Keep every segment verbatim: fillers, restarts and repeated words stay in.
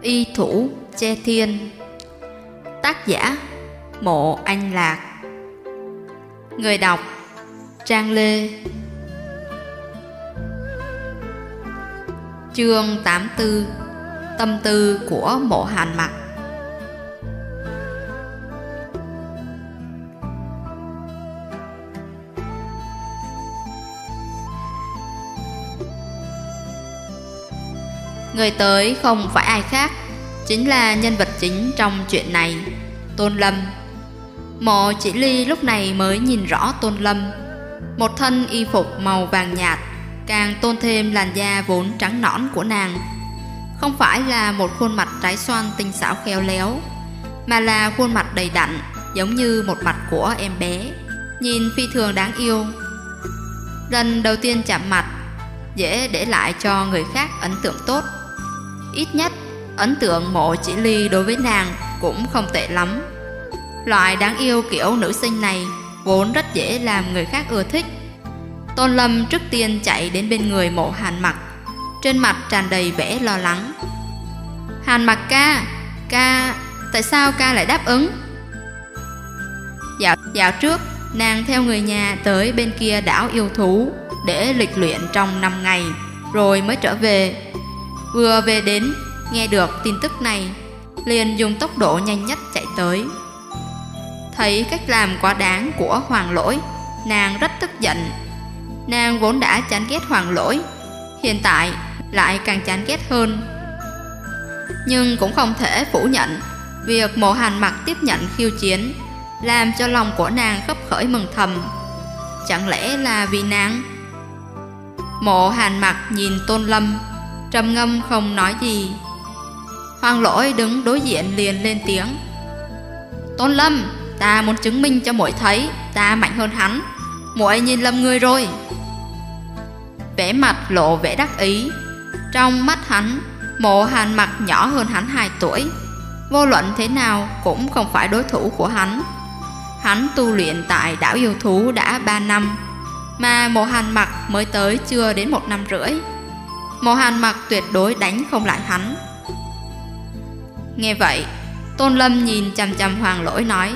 Y thủ che thiên. Tác giả Mộ Anh Lạc. Người đọc Trang Lê. Chương tám mươi tư. Tâm tư của Mộ Hàn Mặc. Người tới không phải ai khác, chính là nhân vật chính trong chuyện này, Tôn Lâm. Mộ Chỉ Ly lúc này mới nhìn rõ Tôn Lâm. Một thân y phục màu vàng nhạt càng tôn thêm làn da vốn trắng nõn của nàng. Không phải là một khuôn mặt trái xoan tinh xảo khéo léo, mà là khuôn mặt đầy đặn, giống như một mặt của em bé, nhìn phi thường đáng yêu. Lần đầu tiên chạm mặt dễ để lại cho người khác ấn tượng tốt. Ít nhất ấn tượng Mộ Chỉ Ly đối với nàng cũng không tệ lắm. Loại đáng yêu kiểu nữ sinh này vốn rất dễ làm người khác ưa thích. Tôn Lâm trước tiên chạy đến bên người Mộ Hàn Mặc, trên mặt tràn đầy vẻ lo lắng. Hàn Mặc ca, ca, tại sao ca lại đáp ứng? Dạo, dạo trước nàng theo người nhà tới bên kia đảo yêu thú để lịch luyện trong năm ngày, rồi mới trở về. Vừa về đến, nghe được tin tức này, liền dùng tốc độ nhanh nhất chạy tới. Thấy cách làm quá đáng của Hoàng Lỗi, nàng rất tức giận. Nàng vốn đã chán ghét Hoàng Lỗi, hiện tại lại càng chán ghét hơn. Nhưng cũng không thể phủ nhận việc Mộ Hàn Mặc tiếp nhận khiêu chiến, làm cho lòng của nàng khấp khởi mừng thầm. Chẳng lẽ là vì nàng? Mộ Hàn Mặc nhìn Tôn Lâm, trầm ngâm không nói gì. Hoàng Lỗi đứng đối diện liền lên tiếng. Tôn Lâm, ta muốn chứng minh cho muội thấy ta mạnh hơn hắn. Muội nhìn lầm người rồi. Vẻ mặt lộ vẻ đắc ý. Trong mắt hắn, Mộ Hàn Mặc nhỏ hơn hắn hai tuổi, vô luận thế nào cũng không phải đối thủ của hắn. Hắn tu luyện tại đảo yêu thú đã ba năm, mà Mộ Hàn Mặc mới tới chưa đến một năm rưỡi. Mộ Hàn Mặc tuyệt đối đánh không lại hắn. Nghe vậy, Tôn Lâm nhìn chằm chằm Hoàng Lỗi nói.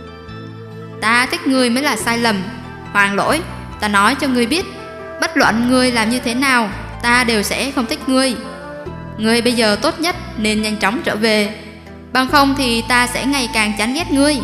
Ta thích ngươi mới là sai lầm. Hoàng Lỗi, ta nói cho ngươi biết, bất luận ngươi làm như thế nào, ta đều sẽ không thích ngươi. Ngươi bây giờ tốt nhất nên nhanh chóng trở về, bằng không thì ta sẽ ngày càng chán ghét ngươi.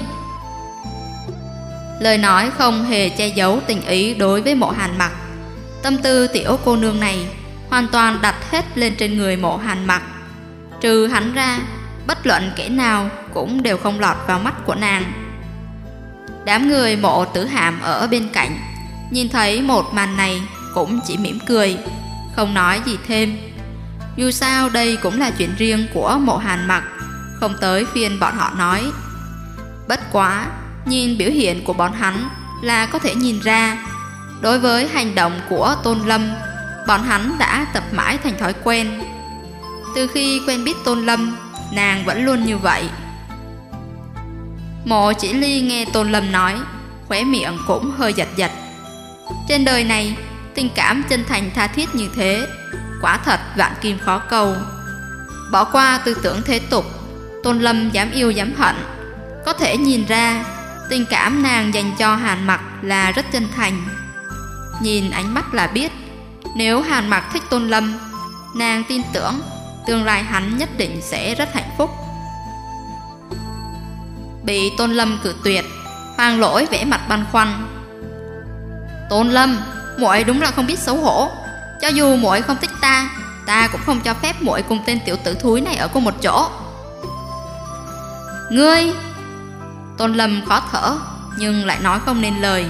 Lời nói không hề che giấu tình ý đối với Mộ Hàn Mặc. Tâm tư tiểu cô nương này hoàn toàn đặt hết lên trên người Mộ Hàn Mặc. Trừ hắn ra, bất luận kẻ nào cũng đều không lọt vào mắt của nàng. Đám người Mộ Tử Hàm ở bên cạnh nhìn thấy một màn này cũng chỉ mỉm cười, không nói gì thêm. Dù sao đây cũng là chuyện riêng của Mộ Hàn Mặc, không tới phiên bọn họ nói. Bất quá, nhìn biểu hiện của bọn hắn là có thể nhìn ra, đối với hành động của Tôn Lâm, bọn hắn đã tập mãi thành thói quen. Từ khi quen biết Tôn Lâm, nàng vẫn luôn như vậy. Mộ Chỉ Ly nghe Tôn Lâm nói, khóe miệng cũng hơi giật giật. Trên đời này, tình cảm chân thành tha thiết như thế, quả thật vạn kim khó cầu. Bỏ qua tư tưởng thế tục, Tôn Lâm dám yêu dám hận, có thể nhìn ra tình cảm nàng dành cho Hàn Mặc là rất chân thành. Nhìn ánh mắt là biết, nếu Hàn Mặc thích Tôn Lâm, nàng tin tưởng tương lai hắn nhất định sẽ rất hạnh phúc. Bị Tôn Lâm cự tuyệt, Hoàng Lỗi vẽ mặt băn khoăn. Tôn Lâm, muội đúng là không biết xấu hổ. Cho dù muội không thích ta, ta cũng không cho phép muội cùng tên tiểu tử thúi này ở cùng một chỗ. Ngươi! Tôn Lâm khó thở, nhưng lại nói không nên lời.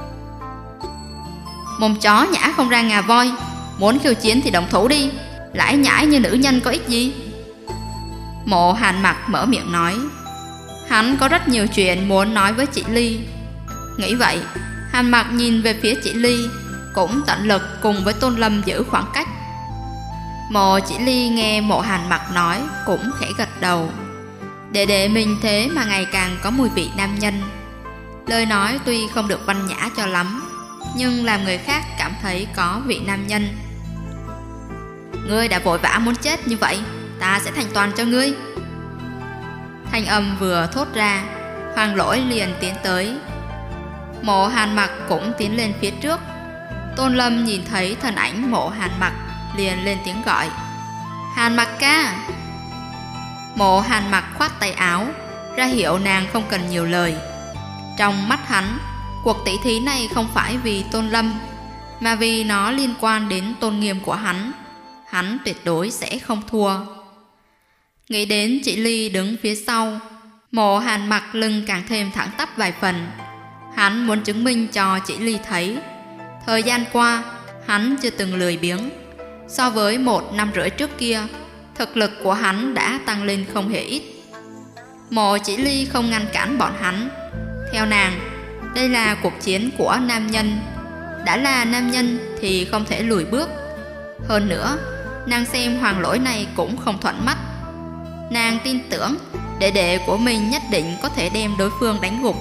Mồm chó nhả không ra ngà voi, muốn khiêu chiến thì đồng thủ đi, lải nhải như nữ nhân có ích gì? Mộ Hàn Mặc mở miệng nói. Hắn có rất nhiều chuyện muốn nói với chị Ly. Nghĩ vậy, Hàn Mặc nhìn về phía chị Ly, cũng tận lực cùng với Tôn Lâm giữ khoảng cách. Mộ Chỉ Ly nghe Mộ Hàn Mặc nói cũng khẽ gật đầu. Đệ đệ mình thế mà ngày càng có mùi vị nam nhân. Lời nói tuy không được văn nhã cho lắm, nhưng làm người khác cảm thấy có vị nam nhân. Ngươi đã vội vã muốn chết như vậy, ta sẽ thành toàn cho ngươi. Thanh âm vừa thốt ra, Hoàng Lỗi liền tiến tới. Mộ Hàn Mặc cũng tiến lên phía trước. Tôn Lâm nhìn thấy thân ảnh Mộ Hàn Mặc liền lên tiếng gọi: Hàn Mặc ca. Mộ Hàn Mặc khoát tay áo, ra hiệu nàng không cần nhiều lời. Trong mắt hắn, cuộc tỷ thí này không phải vì Tôn Lâm, mà vì nó liên quan đến tôn nghiêm của hắn. Hắn tuyệt đối sẽ không thua. Nghĩ đến chị Ly đứng phía sau, Mộ Hàn Mặc lưng càng thêm thẳng tắp vài phần. Hắn muốn chứng minh cho chị Ly thấy, thời gian qua hắn chưa từng lười biếng. So với một năm rưỡi trước kia, thực lực của hắn đã tăng lên không hề ít. Mộ Chỉ Ly không ngăn cản bọn hắn. Theo nàng, đây là cuộc chiến của nam nhân. Đã là nam nhân thì không thể lùi bước. Hơn nữa, nàng xem Hoàng Lỗi này cũng không thuận mắt. Nàng tin tưởng đệ đệ của mình nhất định có thể đem đối phương đánh gục.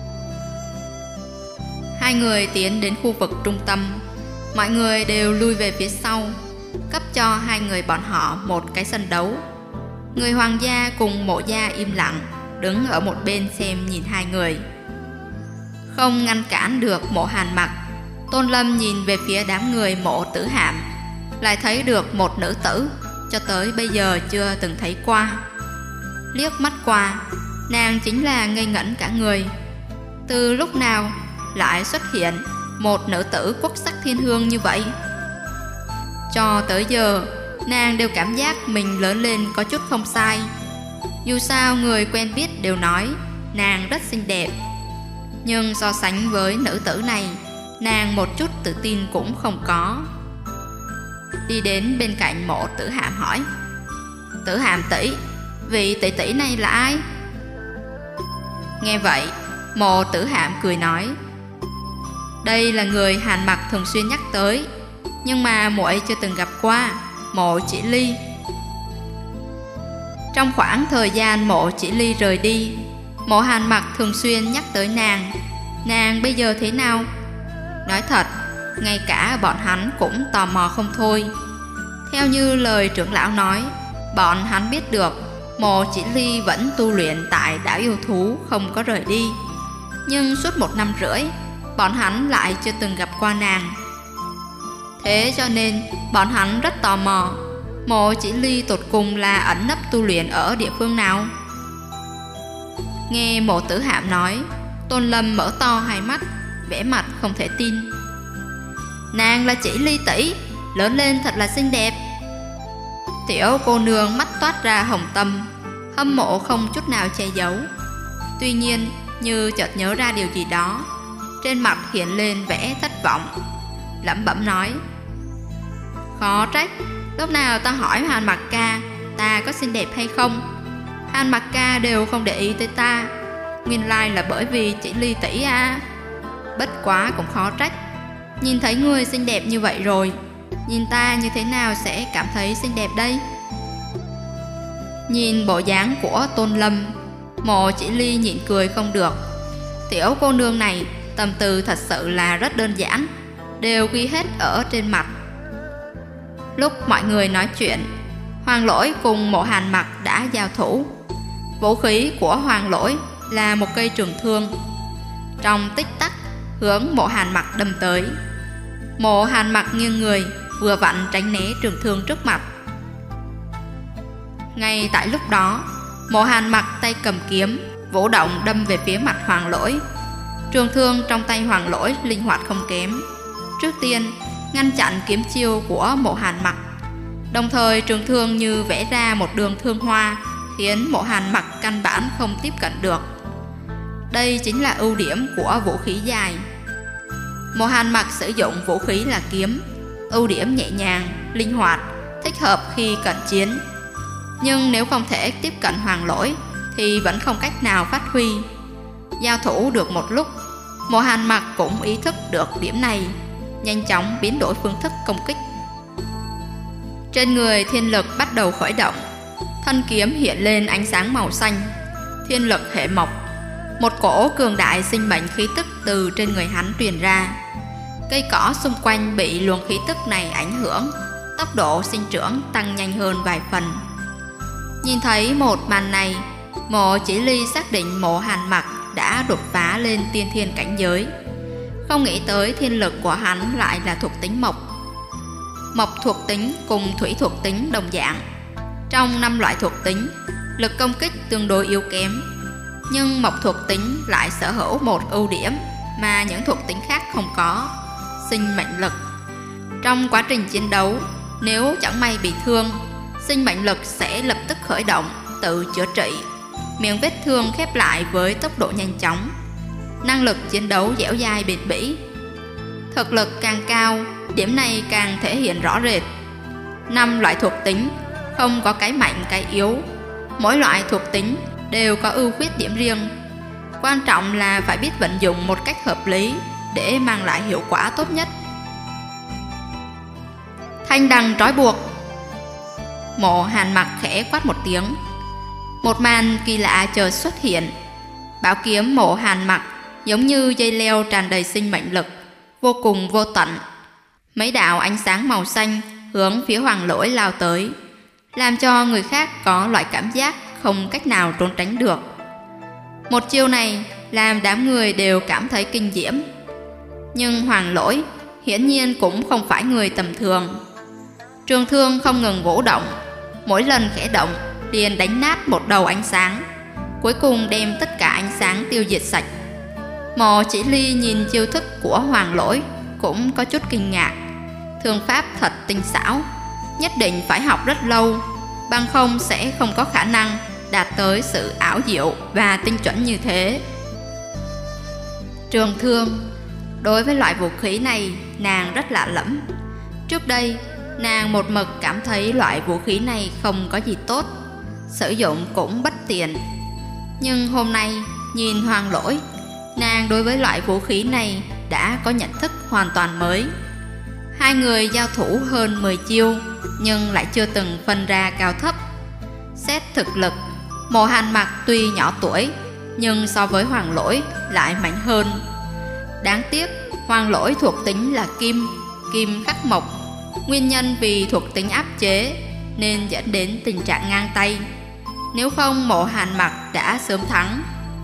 Hai người tiến đến khu vực trung tâm. Mọi người đều lui về phía sau, cấp cho hai người bọn họ một cái sân đấu. Người Hoàng gia cùng Mộ gia im lặng, đứng ở một bên xem nhìn hai người. Không ngăn cản được Mộ Hàn Mặc, Tôn Lâm nhìn về phía đám người Mộ Tử Hạm, lại thấy được một nữ tử cho tới bây giờ chưa từng thấy qua. Liếc mắt qua, nàng chính là ngây ngẩn cả người. Từ lúc nào lại xuất hiện một nữ tử quốc sắc thiên hương như vậy? Cho tới giờ, nàng đều cảm giác mình lớn lên có chút không sai. Dù sao người quen biết đều nói nàng rất xinh đẹp, nhưng so sánh với nữ tử này, nàng một chút tự tin cũng không có. Đi đến bên cạnh Mộ Tử Hạm hỏi: Tử Hạm tỷ, vị tỷ tỷ này là ai? Nghe vậy, Mộ Tử Hạm cười nói: Đây là người Hàn Mặc thường xuyên nhắc tới, nhưng mà muội chưa từng gặp qua, Mộ Chỉ Ly. Trong khoảng thời gian Mộ Chỉ Ly rời đi, Mộ Hàn Mặc thường xuyên nhắc tới nàng. Nàng bây giờ thế nào? Nói thật, ngay cả bọn hắn cũng tò mò không thôi. Theo như lời trưởng lão nói, bọn hắn biết được Mộ Chỉ Ly vẫn tu luyện tại đảo yêu thú, không có rời đi. Nhưng suốt một năm rưỡi, bọn hắn lại chưa từng gặp qua nàng. Thế cho nên bọn hắn rất tò mò, Mộ Chỉ Ly tột cùng là ẩn nấp tu luyện ở địa phương nào. Nghe Mộ Tử Hạm nói, Tôn Lâm mở to hai mắt, vẻ mặt không thể tin. Nàng là Chỉ Ly tỷ, lớn lên thật là xinh đẹp. Tiểu cô nương mắt toát ra hồng tâm, hâm mộ không chút nào che giấu. Tuy nhiên, như chợt nhớ ra điều gì đó, trên mặt hiện lên vẻ thất vọng, lẩm bẩm nói: Khó trách, lúc nào ta hỏi Hàn Mặc ca ta có xinh đẹp hay không, Hàn Mặc ca đều không để ý tới ta. Nguyên lai là bởi vì Chỉ Ly tỷ à. Bất quá cũng khó trách, nhìn thấy người xinh đẹp như vậy rồi, nhìn ta như thế nào sẽ cảm thấy xinh đẹp đây? Nhìn bộ dáng của Tôn Lâm, Mộ Chỉ Ly nhịn cười không được. Tiểu cô nương này tâm tư thật sự là rất đơn giản, đều ghi hết ở trên mặt. Lúc mọi người nói chuyện, Hoàng Lỗi cùng Mộ Hàn Mặc đã giao thủ. Vũ khí của Hoàng Lỗi là một cây trường thương. Trong tích tắc hướng Mộ Hàn Mặc đâm tới. Mộ Hàn Mặc nghiêng người, vừa vặn tránh né trường thương trước mặt. Ngay tại lúc đó, Mộ Hàn Mặc tay cầm kiếm, vũ động đâm về phía mặt Hoàng Lỗi. Trường thương trong tay Hoàng Lỗi linh hoạt không kém. Trước tiên ngăn chặn kiếm chiêu của Mộ Hàn Mặc, đồng thời trường thương như vẽ ra một đường thương hoa, khiến Mộ Hàn Mặc căn bản không tiếp cận được. Đây chính là ưu điểm của vũ khí dài. Mộ Hàn Mặc sử dụng vũ khí là kiếm, ưu điểm nhẹ nhàng, linh hoạt, thích hợp khi cận chiến. Nhưng nếu không thể tiếp cận Hoàng Lỗi thì vẫn không cách nào phát huy. Giao thủ được một lúc, Mộ Hàn Mặc cũng ý thức được điểm này, nhanh chóng biến đổi phương thức công kích. Trên người thiên lực bắt đầu khởi động, thân kiếm hiện lên ánh sáng màu xanh, thiên lực hệ mộc. Một cổ cường đại sinh mệnh khí tức từ trên người hắn truyền ra. Cây cỏ xung quanh bị luồng khí tức này ảnh hưởng, tốc độ sinh trưởng tăng nhanh hơn vài phần. Nhìn thấy một màn này, Mộ Chỉ Ly xác định Mộ Hàn Mặc đã đột phá lên tiên thiên cảnh giới. Không nghĩ tới thiên lực của hắn lại là thuộc tính mộc. Mộc thuộc tính cùng thủy thuộc tính đồng dạng. Trong năm loại thuộc tính, lực công kích tương đối yếu kém, nhưng mộc thuộc tính lại sở hữu một ưu điểm mà những thuộc tính khác không có: sinh mệnh lực. Trong quá trình chiến đấu, nếu chẳng may bị thương, sinh mệnh lực sẽ lập tức khởi động, tự chữa trị, miệng vết thương khép lại với tốc độ nhanh chóng. Năng lực chiến đấu dẻo dai bền bỉ. Thực lực càng cao, điểm này càng thể hiện rõ rệt. Năm loại thuộc tính, không có cái mạnh cái yếu. Mỗi loại thuộc tính đều có ưu khuyết điểm riêng. Quan trọng là phải biết vận dụng một cách hợp lý để mang lại hiệu quả tốt nhất. Thanh đằng trói buộc. Mộ Hàn Mặc khẽ quát một tiếng. Một màn kỳ lạ chợt xuất hiện. Bảo kiếm Mộ Hàn Mặc giống như dây leo tràn đầy sinh mệnh lực, vô cùng vô tận. Mấy đạo ánh sáng màu xanh hướng phía Hoàng Lỗi lao tới, làm cho người khác có loại cảm giác không cách nào trốn tránh được. Một chiêu này làm đám người đều cảm thấy kinh diễm. Nhưng Hoàng Lỗi hiển nhiên cũng không phải người tầm thường. Trường thương không ngừng vũ động, mỗi lần khẽ động liền đánh nát một đầu ánh sáng, cuối cùng đem tất cả ánh sáng tiêu diệt sạch. Mộ Chỉ Ly nhìn chiêu thức của Hoàng Lỗi cũng có chút kinh ngạc. Thương pháp thật tinh xảo, nhất định phải học rất lâu, bằng không sẽ không có khả năng đạt tới sự ảo diệu và tinh chuẩn như thế. Trường thương, đối với loại vũ khí này nàng rất lạ lẫm. Trước đây nàng một mực cảm thấy loại vũ khí này không có gì tốt, sử dụng cũng bất tiện. Nhưng hôm nay nhìn Hoàng Lỗi, nàng đối với loại vũ khí này đã có nhận thức hoàn toàn mới. Hai người giao thủ hơn mười chiêu, nhưng lại chưa từng phân ra cao thấp. Xét thực lực, Mộ Hàn Mặc tuy nhỏ tuổi, nhưng so với Hoàng Lỗi lại mạnh hơn. Đáng tiếc Hoàng Lỗi thuộc tính là kim, kim khắc mộc. Nguyên nhân vì thuộc tính áp chế nên dẫn đến tình trạng ngang tay. Nếu không, Mộ Hàn Mặc đã sớm thắng.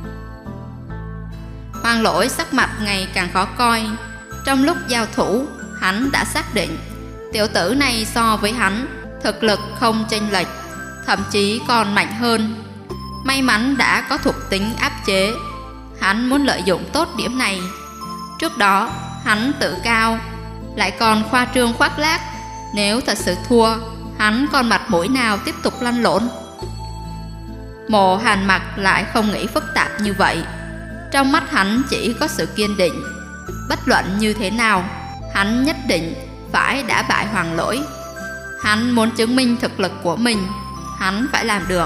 Hoàng Lỗi sắc mặt ngày càng khó coi. Trong lúc giao thủ, hắn đã xác định tiểu tử này so với hắn thực lực không chênh lệch, thậm chí còn mạnh hơn. May mắn đã có thuộc tính áp chế, hắn muốn lợi dụng tốt điểm này. Trước đó hắn tự cao, lại còn khoa trương khoác lác. Nếu thật sự thua, hắn còn mặt mũi nào tiếp tục lăn lộn? Mộ Hàn Mặc lại không nghĩ phức tạp như vậy. Trong mắt hắn chỉ có sự kiên định. Bất luận như thế nào, hắn nhất định phải đả bại Hoàng Lỗi. Hắn muốn chứng minh thực lực của mình, hắn phải làm được.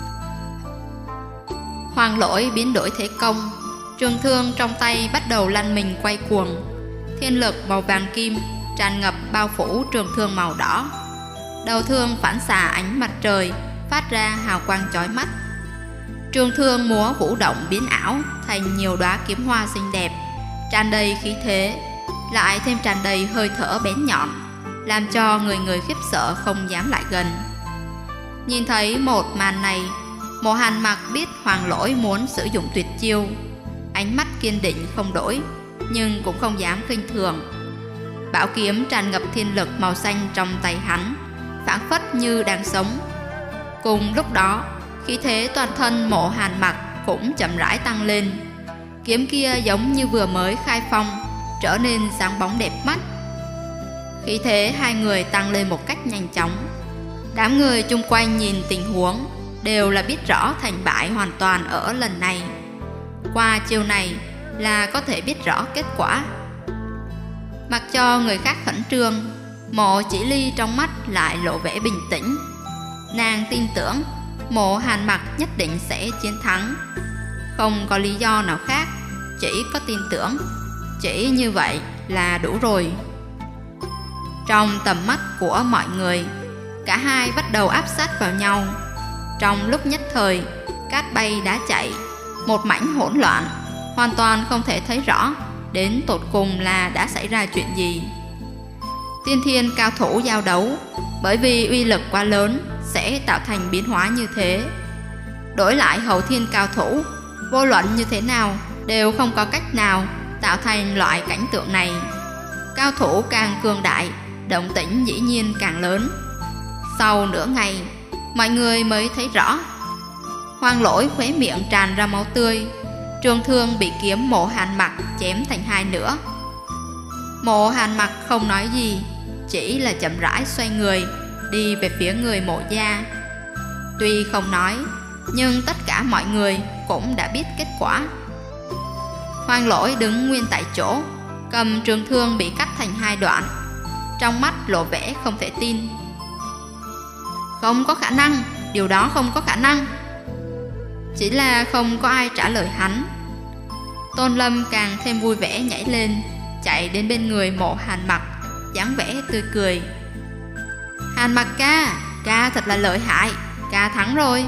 Hoàng Lỗi biến đổi thế công, trường thương trong tay bắt đầu lăn mình quay cuồng. Thiên lực màu vàng kim tràn ngập bao phủ trường thương màu đỏ. Đầu thương phản xạ ánh mặt trời, phát ra hào quang chói mắt. Trường thương múa vũ động biến ảo thành nhiều đóa kiếm hoa xinh đẹp, tràn đầy khí thế, lại thêm tràn đầy hơi thở bén nhọn, làm cho người người khiếp sợ không dám lại gần. Nhìn thấy một màn này, Mộ Hàn Mặc biết Hoàng Lỗi muốn sử dụng tuyệt chiêu. Ánh mắt kiên định không đổi, nhưng cũng không dám khinh thường. Bảo kiếm tràn ngập thiên lực màu xanh trong tay hắn, phảng phất như đang sống. Cùng lúc đó, khí thế toàn thân Mộ Hàn Mặc cũng chậm rãi tăng lên. Kiếm kia giống như vừa mới khai phong, trở nên sáng bóng đẹp mắt. Khí thế hai người tăng lên một cách nhanh chóng. Đám người chung quanh nhìn tình huống đều là biết rõ thành bại hoàn toàn ở lần này. Qua chiêu này là có thể biết rõ kết quả. Mặc cho người khác khẩn trương, Mộ Chỉ Ly trong mắt lại lộ vẻ bình tĩnh. Nàng tin tưởng Mộ Hàn Mặc nhất định sẽ chiến thắng. Không có lý do nào khác, chỉ có tin tưởng. Chỉ như vậy là đủ rồi. Trong tầm mắt của mọi người, cả hai bắt đầu áp sát vào nhau. Trong lúc nhất thời, cát bay đá chạy, một mảnh hỗn loạn, hoàn toàn không thể thấy rõ đến tột cùng là đã xảy ra chuyện gì. Tiên thiên cao thủ giao đấu, bởi vì uy lực quá lớn, sẽ tạo thành biến hóa như thế. Đổi lại hậu thiên cao thủ, vô luận như thế nào đều không có cách nào tạo thành loại cảnh tượng này. Cao thủ càng cường đại, động tĩnh dĩ nhiên càng lớn. Sau nửa ngày, mọi người mới thấy rõ. Hoang Lỗi khóe miệng tràn ra máu tươi, trường thương bị kiếm Mộ Hàn Mặc chém thành hai nửa. Mộ Hàn Mặc không nói gì, chỉ là chậm rãi xoay người đi về phía người Mộ gia. Tuy không nói, nhưng tất cả mọi người cũng đã biết kết quả. Hoang Lỗi đứng nguyên tại chỗ, cầm trường thương bị cắt thành hai đoạn, trong mắt lộ vẻ không thể tin. Không có khả năng, điều đó không có khả năng. Chỉ là không có ai trả lời hắn. Tôn Lâm càng thêm vui vẻ nhảy lên, chạy đến bên người Mộ Hàn Mặc, dáng vẻ tươi cười. Hàn Mặc ca, ca thật là lợi hại, ca thắng rồi.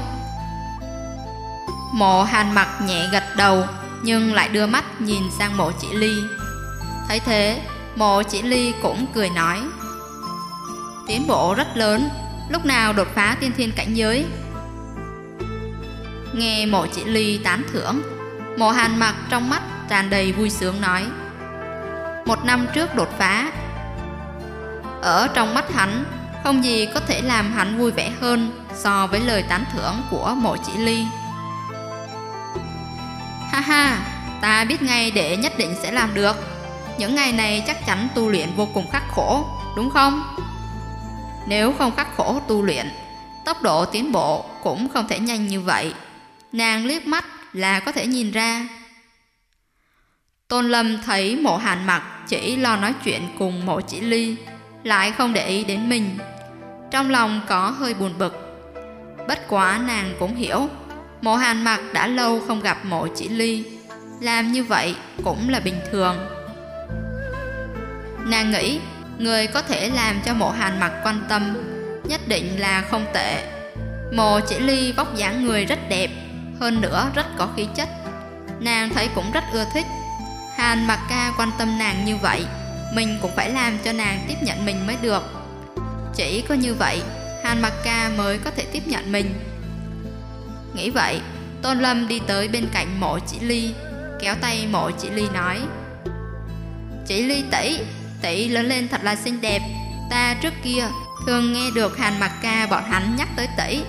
Mộ Hàn Mặc nhẹ gật đầu, nhưng lại đưa mắt nhìn sang Mộ Chỉ Ly. Thấy thế, Mộ Chỉ Ly cũng cười nói: tiến bộ rất lớn, lúc nào đột phá tiên thiên cảnh giới? Nghe Mộ Chỉ Ly tán thưởng, Mộ Hàn Mặc trong mắt tràn đầy vui sướng nói: một năm trước đột phá. Ở trong mắt hắn, không gì có thể làm hắn vui vẻ hơn so với lời tán thưởng của Mộ Chỉ Ly. Ha ha, ta biết ngay đệ nhất định sẽ làm được. Những ngày này chắc chắn tu luyện vô cùng khắc khổ, đúng không? Nếu không khắc khổ tu luyện, tốc độ tiến bộ cũng không thể nhanh như vậy. Nàng liếc mắt là có thể nhìn ra. Tôn Lâm thấy Mộ Hàn Mặc chỉ lo nói chuyện cùng Mộ Chỉ Ly, lại không để ý đến mình, trong lòng có hơi buồn bực. Bất quá nàng cũng hiểu, Mộ Hàn Mặc đã lâu không gặp Mộ Chỉ Ly, làm như vậy cũng là bình thường. Nàng nghĩ người có thể làm cho Mộ Hàn Mặc quan tâm nhất định là không tệ. Mộ Chỉ Ly vóc dáng người rất đẹp, hơn nữa rất có khí chất, nàng thấy cũng rất ưa thích. Hàn Mặc ca quan tâm nàng như vậy, mình cũng phải làm cho nàng tiếp nhận mình mới được. Chỉ có như vậy, Hàn Mặc ca mới có thể tiếp nhận mình. Nghĩ vậy, Tôn Lâm đi tới bên cạnh Mộ Chỉ Ly, kéo tay Mộ Chỉ Ly nói: Chỉ Ly tỷ, tỷ lớn lên thật là xinh đẹp. Ta trước kia thường nghe được Hàn Mặc ca bọn hắn nhắc tới tỷ.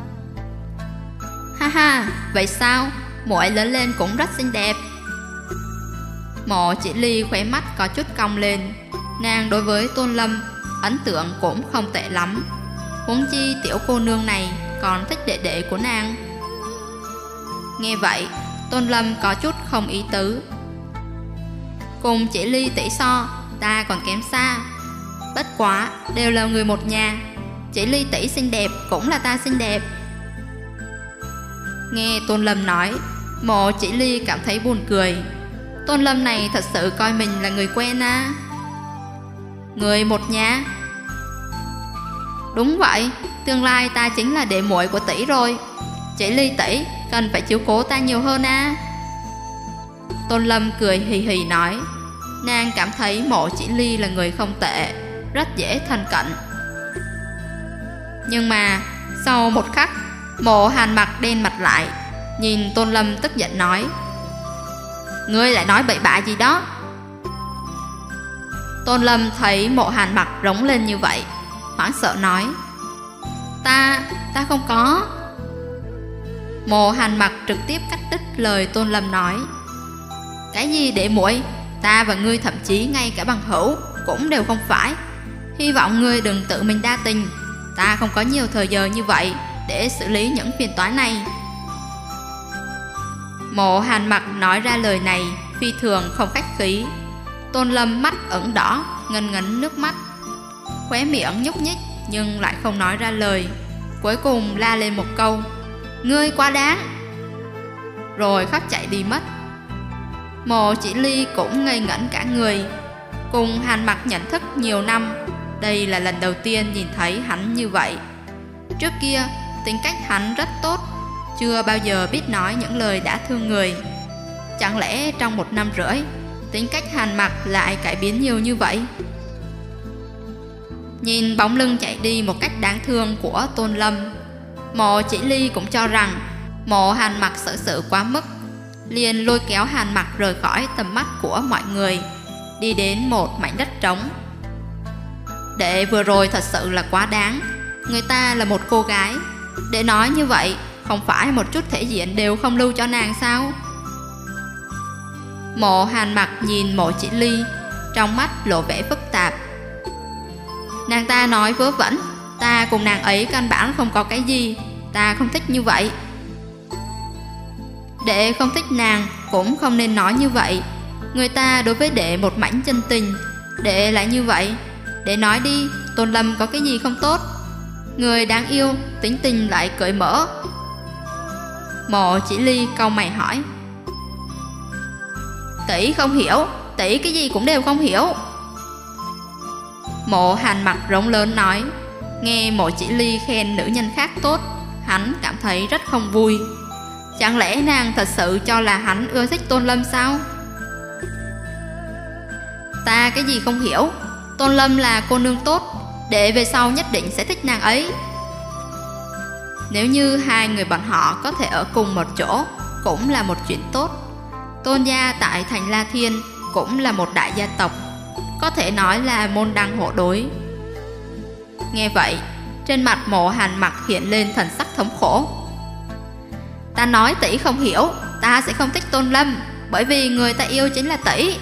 Ha ha, vậy sao? Muội lớn lên cũng rất xinh đẹp. Mộ Chỉ Ly khóe mắt có chút cong lên. Nàng đối với Tôn Lâm ấn tượng cũng không tệ lắm, huống chi tiểu cô nương này còn thích đệ đệ của nàng. Nghe vậy, Tôn Lâm có chút không ý tứ. Cùng Chỉ Ly tỷ so, ta còn kém xa. Bất quá đều là người một nhà, Chỉ Ly tỷ xinh đẹp cũng là ta xinh đẹp. Nghe Tôn Lâm nói, Mộ Chỉ Ly cảm thấy buồn cười. Tôn Lâm này thật sự coi mình là người quen à? Người một nhà? Đúng vậy, tương lai ta chính là đệ muội của tỷ rồi. Chỉ Ly tỷ cần phải chiếu cố ta nhiều hơn à? Tôn Lâm cười hì hì nói. Nàng cảm thấy Mộ Chỉ Ly là người không tệ, rất dễ thân cận. Nhưng mà sau một khắc, Mộ Hàn Mặc đen mặt lại, nhìn Tôn Lâm tức giận nói: Ngươi lại nói bậy bạ gì đó? Tôn Lâm thấy Mộ Hàn Mặc rống lên như vậy, hoảng sợ nói: Ta, ta không có. Mộ Hàn Mặc trực tiếp cắt đứt lời Tôn Lâm nói: Cái gì đệ muội? Ta và ngươi thậm chí ngay cả bằng hữu cũng đều không phải. Hy vọng ngươi đừng tự mình đa tình. Ta không có nhiều thời giờ như vậy để xử lý những phiền toái này. Mộ Hàn Mặc nói ra lời này phi thường không khách khí. Tôn Lâm mắt ửng đỏ, ngấn ngấn nước mắt, khóe miệng nhúc nhích nhưng lại không nói ra lời. Cuối cùng la lên một câu: Ngươi quá đáng! Rồi khóc chạy đi mất. Mộ Chỉ Ly cũng ngây ngẩn cả người. Cùng Hàn Mặc nhận thức nhiều năm, đây là lần đầu tiên nhìn thấy hắn như vậy. Trước kia tính cách hắn rất tốt, chưa bao giờ biết nói những lời đã thương người. Chẳng lẽ trong một năm rưỡi tính cách Hàn Mặc lại cải biến nhiều như vậy? Nhìn bóng lưng chạy đi một cách đáng thương của Tôn Lâm, Mộ Chỉ Ly cũng cho rằng Mộ Hàn Mặc xử sự quá mức, liền lôi kéo Hàn Mặc rời khỏi tầm mắt của mọi người, đi đến một mảnh đất trống. Đệ vừa rồi thật sự là quá đáng. Người ta là một cô gái, để nói như vậy không phải một chút thể diện đều không lưu cho nàng sao? Mộ Hàn Mặc nhìn Mộ Chỉ Ly, trong mắt lộ vẻ phức tạp. Nàng ta nói vớ vẩn, ta cùng nàng ấy căn bản không có cái gì, ta không thích như vậy. Đệ không thích nàng cũng không nên nói như vậy. Người ta đối với đệ một mảnh chân tình, đệ lại như vậy. Đệ nói đi, Tôn Lâm có cái gì không tốt? Người đáng yêu, tính tình lại cởi mở. Mộ Chỉ Ly cau mày hỏi. Tỷ không hiểu, tỷ cái gì cũng đều không hiểu. Mộ Hàn Mặc rống lớn nói. Nghe Mộ Chỉ Ly khen nữ nhân khác tốt, hắn cảm thấy rất không vui. Chẳng lẽ nàng thật sự cho là hắn ưa thích Tôn Lâm sao? Ta cái gì không hiểu, Tôn Lâm là cô nương tốt, đệ về sau nhất định sẽ thích nàng ấy. Nếu như hai người bọn họ có thể ở cùng một chỗ, cũng là một chuyện tốt. Tôn gia tại thành La Thiên cũng là một đại gia tộc, có thể nói là môn đăng hộ đối. Nghe vậy, trên mặt Mộ Hàn Mặc hiện lên thần sắc thống khổ. Ta nói tỷ không hiểu, ta sẽ không thích Tôn Lâm, bởi vì người ta yêu chính là tỷ.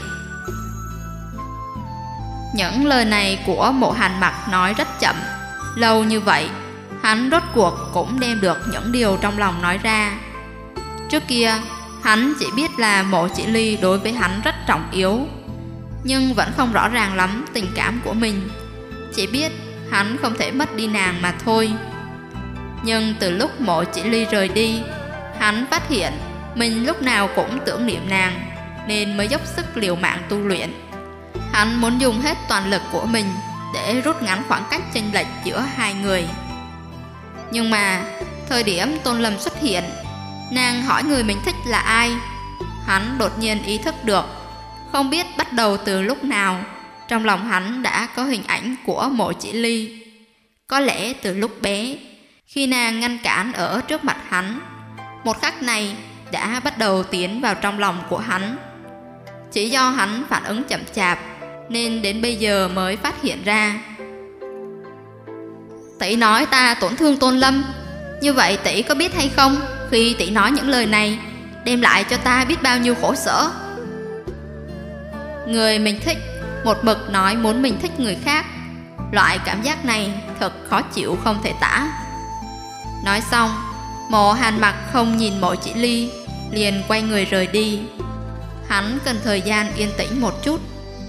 Những lời này của Mộ Hàn Mặc nói rất chậm. Lâu như vậy, hắn rốt cuộc cũng đem được những điều trong lòng nói ra. Trước kia, hắn chỉ biết là Mộ Chỉ Ly đối với hắn rất trọng yếu, nhưng vẫn không rõ ràng lắm tình cảm của mình. Chỉ biết hắn không thể mất đi nàng mà thôi. Nhưng từ lúc Mộ Chỉ Ly rời đi, hắn phát hiện mình lúc nào cũng tưởng niệm nàng, nên mới dốc sức liều mạng tu luyện. Hắn muốn dùng hết toàn lực của mình để rút ngắn khoảng cách chênh lệch giữa hai người. Nhưng mà thời điểm Tôn Lâm xuất hiện, nàng hỏi người mình thích là ai, hắn đột nhiên ý thức được. Không biết bắt đầu từ lúc nào, trong lòng hắn đã có hình ảnh của Mộ Chỉ Ly. Có lẽ từ lúc bé, khi nàng ngăn cản ở trước mặt hắn, một khắc này đã bắt đầu tiến vào trong lòng của hắn. Chỉ do hắn phản ứng chậm chạp, nên đến bây giờ mới phát hiện ra. Tỷ nói ta tổn thương Tôn Lâm, như vậy tỷ có biết hay không, khi tỷ nói những lời này đem lại cho ta biết bao nhiêu khổ sở. Người mình thích một mực nói muốn mình thích người khác, loại cảm giác này thật khó chịu không thể tả. Nói xong, Mộ Hàn Mặc không nhìn Mộ Chỉ Ly, liền quay người rời đi. Hắn cần thời gian yên tĩnh một chút.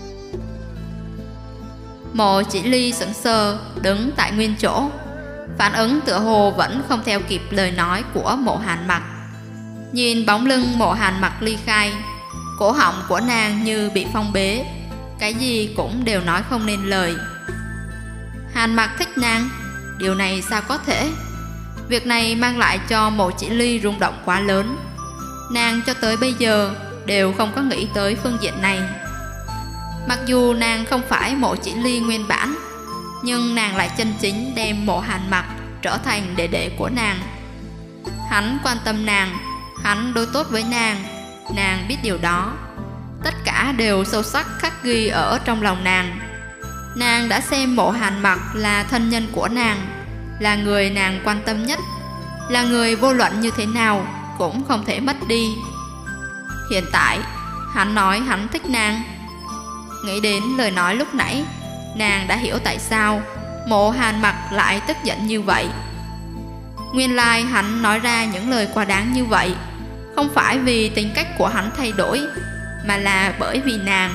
Mộ Chỉ Ly sững sờ đứng tại nguyên chỗ, phản ứng tựa hồ vẫn không theo kịp lời nói của Mộ Hàn Mặc. Nhìn bóng lưng Mộ Hàn Mặc ly khai, cổ họng của nàng như bị phong bế, cái gì cũng đều nói không nên lời. Hàn Mặc thích nàng, điều này sao có thể? Việc này mang lại cho Mộ Chỉ Ly rung động quá lớn. Nàng cho tới bây giờ đều không có nghĩ tới phương diện này. Mặc dù nàng không phải Mộ Chỉ Ly nguyên bản, nhưng nàng lại chân chính đem Mộ Hàn Mặc trở thành đệ đệ của nàng. Hắn quan tâm nàng, hắn đối tốt với nàng, nàng biết điều đó. Tất cả đều sâu sắc khắc ghi ở trong lòng nàng. Nàng đã xem Mộ Hàn Mặc là thân nhân của nàng, là người nàng quan tâm nhất, là người vô luận như thế nào cũng không thể mất đi. Hiện tại, hắn nói hắn thích nàng. Nghĩ đến lời nói lúc nãy, nàng đã hiểu tại sao Mộ Hàn Mặc lại tức giận như vậy. Nguyên lai hắn nói ra những lời quá đáng như vậy không phải vì tính cách của hắn thay đổi, mà là bởi vì nàng.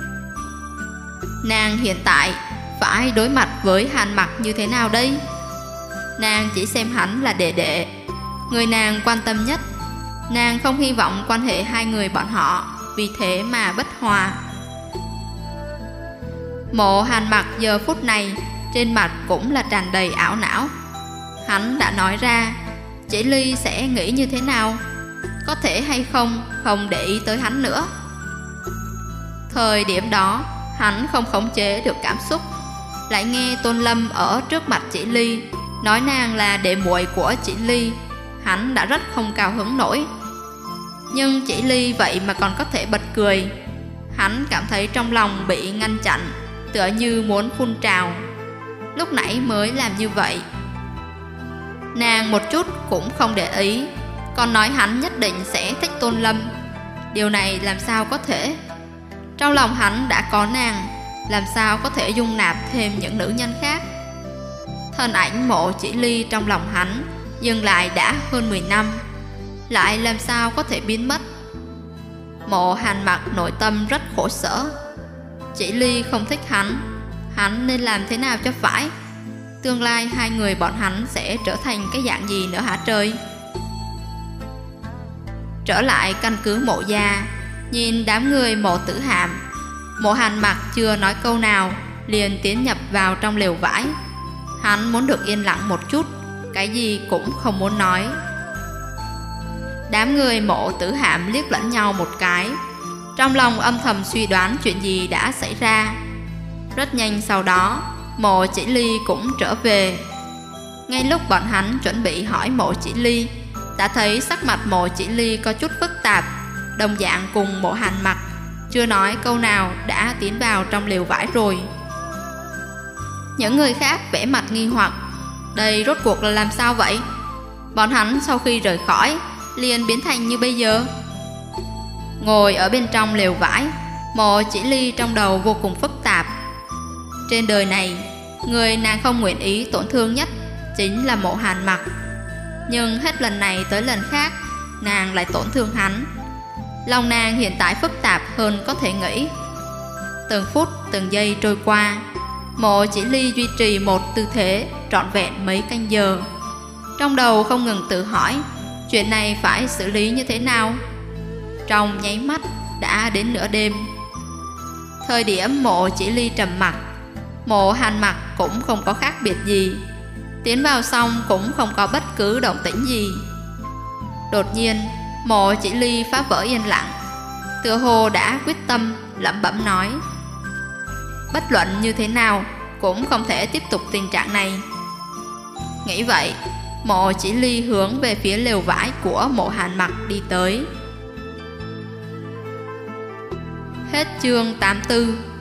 Nàng hiện tại phải đối mặt với Hàn Mặc như thế nào đây? Nàng chỉ xem hắn là đệ đệ, người nàng quan tâm nhất. Nàng không hy vọng quan hệ hai người bọn họ vì thế mà bất hòa. Mộ Hàn Mặc giờ phút này trên mặt cũng là tràn đầy ảo não. Hắn đã nói ra, Chỉ Ly sẽ nghĩ như thế nào, có thể hay không không để ý tới hắn nữa. Thời điểm đó hắn không khống chế được cảm xúc, lại nghe Tôn Lâm ở trước mặt chị Ly nói nàng là đệ muội của chị Ly, hắn đã rất không cao hứng nổi. Nhưng chị Ly vậy mà còn có thể bật cười. Hắn cảm thấy trong lòng bị ngăn chặn, tựa như muốn phun trào. Lúc nãy mới làm như vậy. Nàng một chút cũng không để ý, còn nói hắn nhất định sẽ thích Tôn Lâm. Điều này làm sao có thể? Trong lòng hắn đã có nàng, làm sao có thể dung nạp thêm những nữ nhân khác? Thân ảnh Mộ Chỉ Ly trong lòng hắn dừng lại đã hơn mười năm, lại làm sao có thể biến mất? Mộ Hàn Mặc nội tâm rất khổ sở. Chỉ Ly không thích hắn, hắn nên làm thế nào cho phải? Tương lai hai người bọn hắn sẽ trở thành cái dạng gì nữa hả trời? Trở lại căn cứ Mộ gia, nhìn đám người Mộ Tử Hàm, Mộ Hàn Mặc chưa nói câu nào liền tiến nhập vào trong lều vải. Hắn muốn được yên lặng một chút, cái gì cũng không muốn nói. Đám người Mộ Tử Hàm liếc lẫn nhau một cái, trong lòng âm thầm suy đoán chuyện gì đã xảy ra. Rất nhanh sau đó, Mộ Chỉ Ly cũng trở về. Ngay lúc bọn hắn chuẩn bị hỏi Mộ Chỉ Ly, đã thấy sắc mặt Mộ Chỉ Ly có chút phức tạp, đồng dạng cùng Mộ Hàn Mặc, chưa nói câu nào đã tiến vào trong lều vải rồi. Những người khác vẻ mặt nghi hoặc, đây rốt cuộc là làm sao vậy? Bọn hắn sau khi rời khỏi liền biến thành như bây giờ. Ngồi ở bên trong lều vải, Mộ Chỉ Ly trong đầu vô cùng phức tạp. Trên đời này, người nàng không nguyện ý tổn thương nhất chính là Mộ Hàn Mặc. Nhưng hết lần này tới lần khác, nàng lại tổn thương hắn. Lòng nàng hiện tại phức tạp hơn có thể nghĩ. Từng phút từng giây trôi qua, Mộ Chỉ Ly duy trì một tư thế trọn vẹn mấy canh giờ. Trong đầu không ngừng tự hỏi chuyện này phải xử lý như thế nào. Trong nháy mắt đã đến nửa đêm. Thời điểm Mộ Chỉ Ly trầm mặc, Mộ Hàn Mặc cũng không có khác biệt gì. Tiến vào xong cũng không có bất cứ động tĩnh gì. Đột nhiên Mộ Chỉ Ly phá vỡ yên lặng, tựa hồ đã quyết tâm, lẩm bẩm nói: bất luận như thế nào cũng không thể tiếp tục tình trạng này. Nghĩ vậy, Mộ Chỉ Ly hướng về phía lều vải của Mộ Hàn Mặc đi tới. Hết chương tám mươi tư.